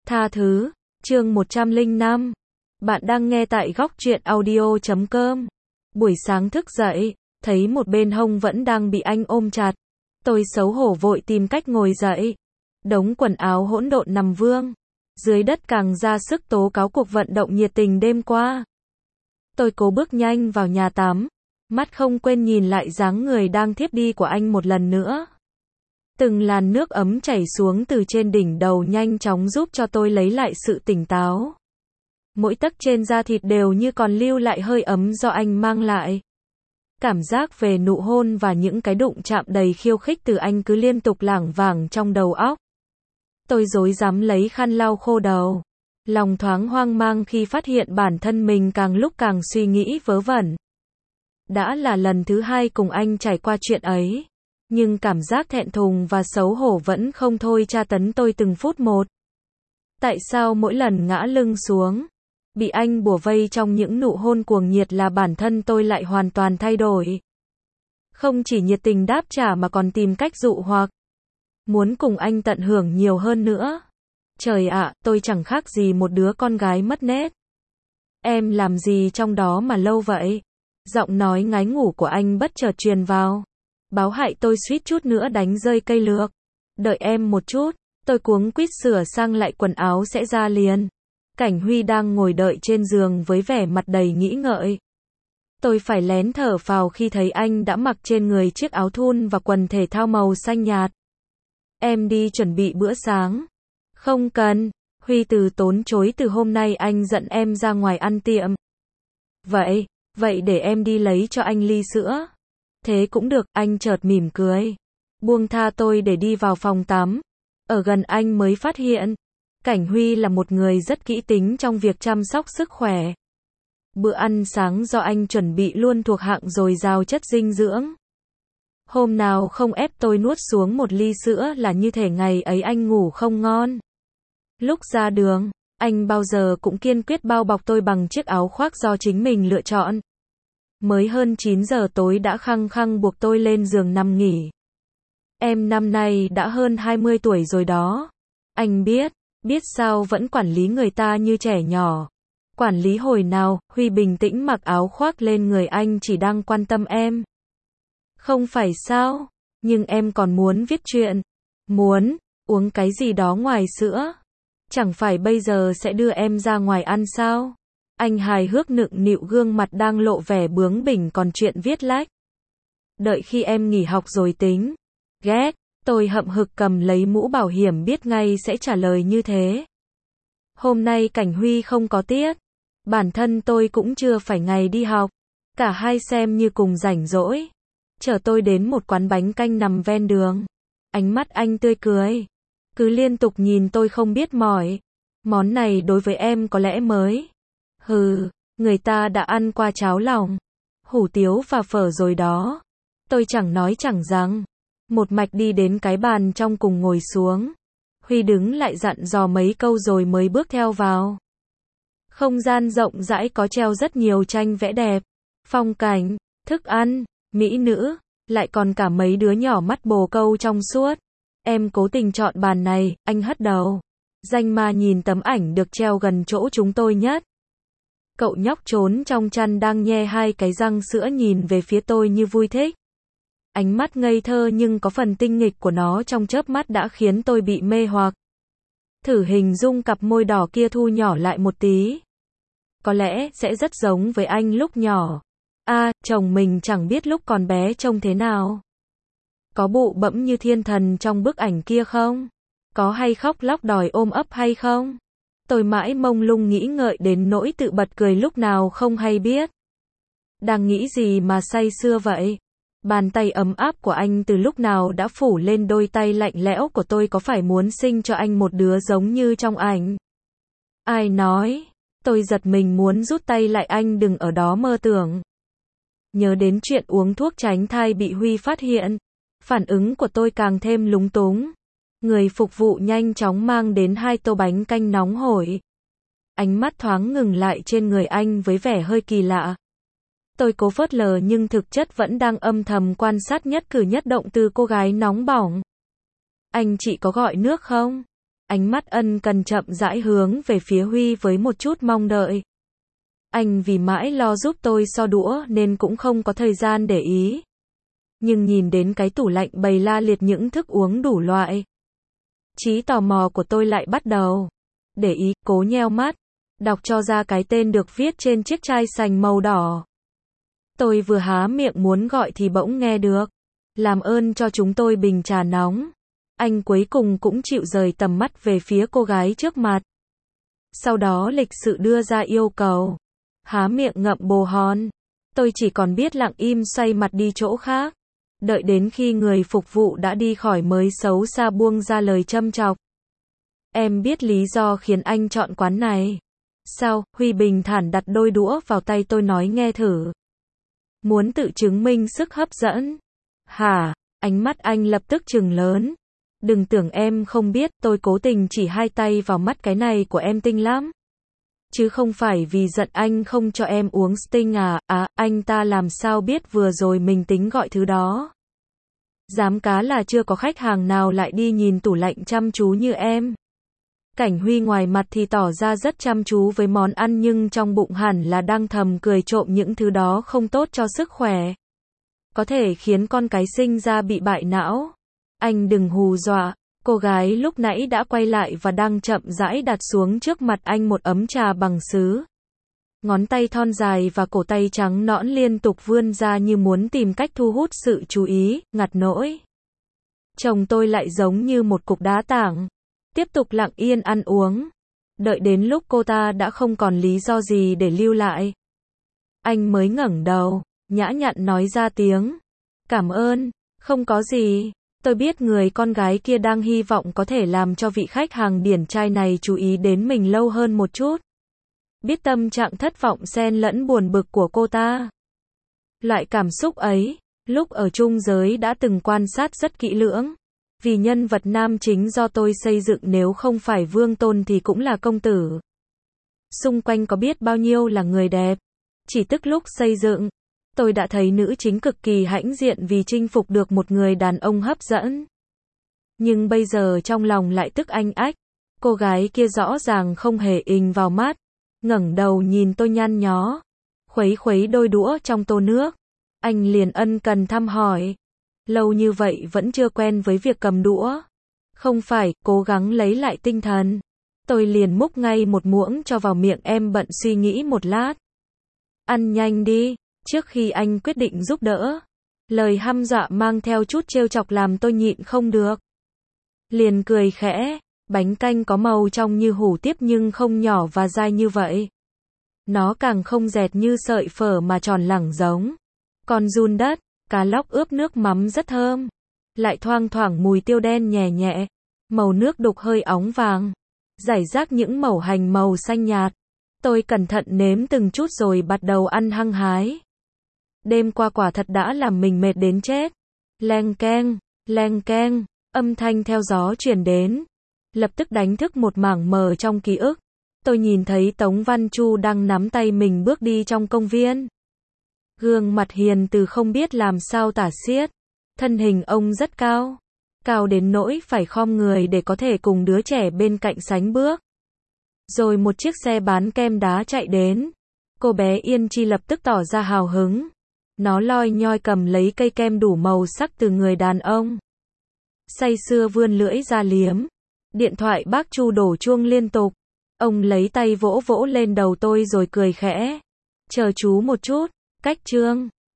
Tha thứ, chương 105. Bạn đang nghe tại góc truyện audio.com. Buổi sáng thức dậy, thấy một bên hông vẫn đang bị anh ôm chặt. Tôi xấu hổ vội tìm cách ngồi dậy. Đống quần áo hỗn độn nằm vương. Dưới đất càng ra sức tố cáo cuộc vận động nhiệt tình đêm qua. Tôi cố bước nhanh vào nhà tắm. Mắt không quên nhìn lại dáng người đang thiếp đi của anh một lần nữa. Từng làn nước ấm chảy xuống từ trên đỉnh đầu nhanh chóng giúp cho tôi lấy lại sự tỉnh táo. Mỗi tấc trên da thịt đều như còn lưu lại hơi ấm do anh mang lại. Cảm giác về nụ hôn và những cái đụng chạm đầy khiêu khích từ anh cứ liên tục lảng vảng trong đầu óc. Tôi rối rắm lấy khăn lau khô đầu. Lòng thoáng hoang mang khi phát hiện bản thân mình càng lúc càng suy nghĩ vớ vẩn. Đã là lần thứ hai cùng anh trải qua chuyện ấy. Nhưng cảm giác thẹn thùng và xấu hổ vẫn không thôi tra tấn tôi từng phút một. Tại sao mỗi lần ngã lưng xuống, bị anh bủa vây trong những nụ hôn cuồng nhiệt là bản thân tôi lại hoàn toàn thay đổi. Không chỉ nhiệt tình đáp trả mà còn tìm cách dụ hoặc muốn cùng anh tận hưởng nhiều hơn nữa. Trời ạ, tôi chẳng khác gì một đứa con gái mất nết. Em làm gì trong đó mà lâu vậy? Giọng nói ngái ngủ của anh bất chợt truyền vào. Báo hại tôi suýt chút nữa đánh rơi cây lược. Đợi em một chút, tôi cuống quýt sửa sang lại quần áo sẽ ra liền. Cảnh Huy đang ngồi đợi trên giường với vẻ mặt đầy nghĩ ngợi. Tôi phải lén thở phào khi thấy anh đã mặc trên người chiếc áo thun và quần thể thao màu xanh nhạt. Em đi chuẩn bị bữa sáng. Không cần, Huy từ tốn chối, từ hôm nay anh dẫn em ra ngoài ăn tiệm. Vậy để em đi lấy cho anh ly sữa. Thế cũng được, anh chợt mỉm cười. Buông tha tôi để đi vào phòng tắm. Ở gần anh mới phát hiện. Cảnh Huy là một người rất kỹ tính trong việc chăm sóc sức khỏe. Bữa ăn sáng do anh chuẩn bị luôn thuộc hạng dồi dào chất dinh dưỡng. Hôm nào không ép tôi nuốt xuống một ly sữa là như thể ngày ấy anh ngủ không ngon. Lúc ra đường, anh bao giờ cũng kiên quyết bao bọc tôi bằng chiếc áo khoác do chính mình lựa chọn. Mới hơn 9 giờ tối đã khăng khăng buộc tôi lên giường nằm nghỉ. Em năm nay đã hơn 20 tuổi rồi đó. Anh biết sao vẫn quản lý người ta như trẻ nhỏ. Quản lý hồi nào, Huy bình tĩnh mặc áo khoác lên người anh, chỉ đang quan tâm em. Không phải sao, nhưng em còn muốn viết truyện. Muốn, uống cái gì đó ngoài sữa. Chẳng phải bây giờ sẽ đưa em ra ngoài ăn sao? Anh hài hước nựng nịu, gương mặt đang lộ vẻ bướng bỉnh, còn chuyện viết lách. Đợi khi em nghỉ học rồi tính. Ghét, tôi hậm hực cầm lấy mũ bảo hiểm, biết ngay sẽ trả lời như thế. Hôm nay Cảnh Huy không có tiết. Bản thân tôi cũng chưa phải ngày đi học. Cả hai xem như cùng rảnh rỗi. Chở tôi đến một quán bánh canh nằm ven đường. Ánh mắt anh tươi cười. Cứ liên tục nhìn tôi không biết mỏi. Món này đối với em có lẽ mới. Hừ, người ta đã ăn qua cháo lòng, hủ tiếu và phở rồi đó. Tôi chẳng nói chẳng rằng. Một mạch đi đến cái bàn trong cùng ngồi xuống. Huy đứng lại dặn dò mấy câu rồi mới bước theo vào. Không gian rộng rãi có treo rất nhiều tranh vẽ đẹp. Phong cảnh, thức ăn, mỹ nữ, lại còn cả mấy đứa nhỏ mắt bồ câu trong suốt. Em cố tình chọn bàn này, anh hất đầu. Danh ma nhìn tấm ảnh được treo gần chỗ chúng tôi nhất. Cậu nhóc trốn trong chăn đang nhe hai cái răng sữa nhìn về phía tôi như vui thích. Ánh mắt ngây thơ nhưng có phần tinh nghịch của nó trong chớp mắt đã khiến tôi bị mê hoặc. Thử hình dung cặp môi đỏ kia thu nhỏ lại một tí. Có lẽ sẽ rất giống với anh lúc nhỏ. Chồng mình chẳng biết lúc còn bé trông thế nào. Có bụ bẫm như thiên thần trong bức ảnh kia không? Có hay khóc lóc đòi ôm ấp hay không? Tôi mãi mông lung nghĩ ngợi đến nỗi tự bật cười lúc nào không hay biết. Đang nghĩ gì mà say sưa vậy? Bàn tay ấm áp của anh từ lúc nào đã phủ lên đôi tay lạnh lẽo của tôi, có phải muốn sinh cho anh một đứa giống như trong ảnh? Ai nói? Tôi giật mình muốn rút tay lại, anh đừng ở đó mơ tưởng. Nhớ đến chuyện uống thuốc tránh thai bị Huy phát hiện. Phản ứng của tôi càng thêm lúng túng. Người phục vụ nhanh chóng mang đến 2 tô bánh canh nóng hổi. Ánh mắt thoáng ngừng lại trên người anh với vẻ hơi kỳ lạ. Tôi cố phớt lờ nhưng thực chất vẫn đang âm thầm quan sát nhất cử nhất động từ cô gái nóng bỏng. Anh chị có gọi nước không? Ánh mắt ân cần chậm rãi hướng về phía Huy với một chút mong đợi. Anh vì mãi lo giúp tôi so đũa nên cũng không có thời gian để ý. Nhưng nhìn đến cái tủ lạnh bày la liệt những thức uống đủ loại, trí tò mò của tôi lại bắt đầu. Để ý, cố nheo mắt, đọc cho ra cái tên được viết trên chiếc chai sành màu đỏ. Tôi vừa há miệng muốn gọi thì bỗng nghe được. Làm ơn cho chúng tôi bình trà nóng. Anh cuối cùng cũng chịu rời tầm mắt về phía cô gái trước mặt. Sau đó lịch sự đưa ra yêu cầu. Há miệng ngậm bồ hòn. Tôi chỉ còn biết lặng im xoay mặt đi chỗ khác. Đợi đến khi người phục vụ đã đi khỏi mới xấu xa buông ra lời châm chọc. Em biết lý do khiến anh chọn quán này. Sao? Huy bình thản đặt đôi đũa vào tay tôi nói nghe thử. Muốn tự chứng minh sức hấp dẫn. Hả? Ánh mắt anh lập tức trừng lớn. Đừng tưởng em không biết, tôi cố tình chỉ hai tay vào mắt cái này của em tinh lắm. Chứ không phải vì giận anh không cho em uống Sting à, anh ta làm sao biết vừa rồi mình tính gọi thứ đó. Dám cá là chưa có khách hàng nào lại đi nhìn tủ lạnh chăm chú như em. Cảnh Huy ngoài mặt thì tỏ ra rất chăm chú với món ăn nhưng trong bụng hẳn là đang thầm cười trộm những thứ đó không tốt cho sức khỏe. Có thể khiến con cái sinh ra bị bại não. Anh đừng hù dọa. Cô gái lúc nãy đã quay lại và đang chậm rãi đặt xuống trước mặt anh một ấm trà bằng sứ. Ngón tay thon dài và cổ tay trắng nõn liên tục vươn ra như muốn tìm cách thu hút sự chú ý, ngặt nỗi. Chồng tôi lại giống như một cục đá tảng. Tiếp tục lặng yên ăn uống. Đợi đến lúc cô ta đã không còn lý do gì để lưu lại. Anh mới ngẩng đầu, nhã nhặn nói ra tiếng. Cảm ơn, không có gì. Tôi biết người con gái kia đang hy vọng có thể làm cho vị khách hàng điển trai này chú ý đến mình lâu hơn một chút. Biết tâm trạng thất vọng xen lẫn buồn bực của cô ta. Loại cảm xúc ấy, lúc ở chung giới đã từng quan sát rất kỹ lưỡng. Vì nhân vật nam chính do tôi xây dựng nếu không phải vương tôn thì cũng là công tử. Xung quanh có biết bao nhiêu là người đẹp. Chỉ tức lúc xây dựng, tôi đã thấy nữ chính cực kỳ hãnh diện vì chinh phục được một người đàn ông hấp dẫn. Nhưng bây giờ trong lòng lại tức anh ách. Cô gái kia rõ ràng không hề ình vào mắt. Ngẩng đầu nhìn tôi nhăn nhó. Khuấy khuấy đôi đũa trong tô nước. Anh liền ân cần thăm hỏi. Lâu như vậy vẫn chưa quen với việc cầm đũa. Không phải, cố gắng lấy lại tinh thần. Tôi liền múc ngay một muỗng cho vào miệng em bận suy nghĩ một lát. Ăn nhanh đi. Trước khi anh quyết định giúp đỡ. Lời hăm dọa mang theo chút trêu chọc làm tôi nhịn không được. Liền cười khẽ. Bánh canh có màu trong như hủ tiếu nhưng không nhỏ và dai như vậy. Nó càng không dẹt như sợi phở mà tròn lẳng giống con giun đất. Cá lóc ướp nước mắm rất thơm. Lại thoang thoảng mùi tiêu đen nhẹ nhẹ. Màu nước đục hơi óng vàng. Rải rác những mẩu hành màu xanh nhạt. Tôi cẩn thận nếm từng chút rồi bắt đầu ăn hăng hái. Đêm qua quả thật đã làm mình mệt đến chết. Leng keng, âm thanh theo gió truyền đến. Lập tức đánh thức một mảng mờ trong ký ức. Tôi nhìn thấy Tống Văn Chu đang nắm tay mình bước đi trong công viên. Gương mặt hiền từ không biết làm sao tả xiết. Thân hình ông rất cao. Cao đến nỗi phải khom người để có thể cùng đứa trẻ bên cạnh sánh bước. Rồi một chiếc xe bán kem đá chạy đến. Cô bé Yên Chi lập tức tỏ ra hào hứng. Nó loi nhoi cầm lấy cây kem đủ màu sắc từ người đàn ông. Say sưa vươn lưỡi ra liếm. Điện thoại bác Chu đổ chuông liên tục. Ông lấy tay vỗ vỗ lên đầu tôi rồi cười khẽ. Chờ chú một chút, cách chương.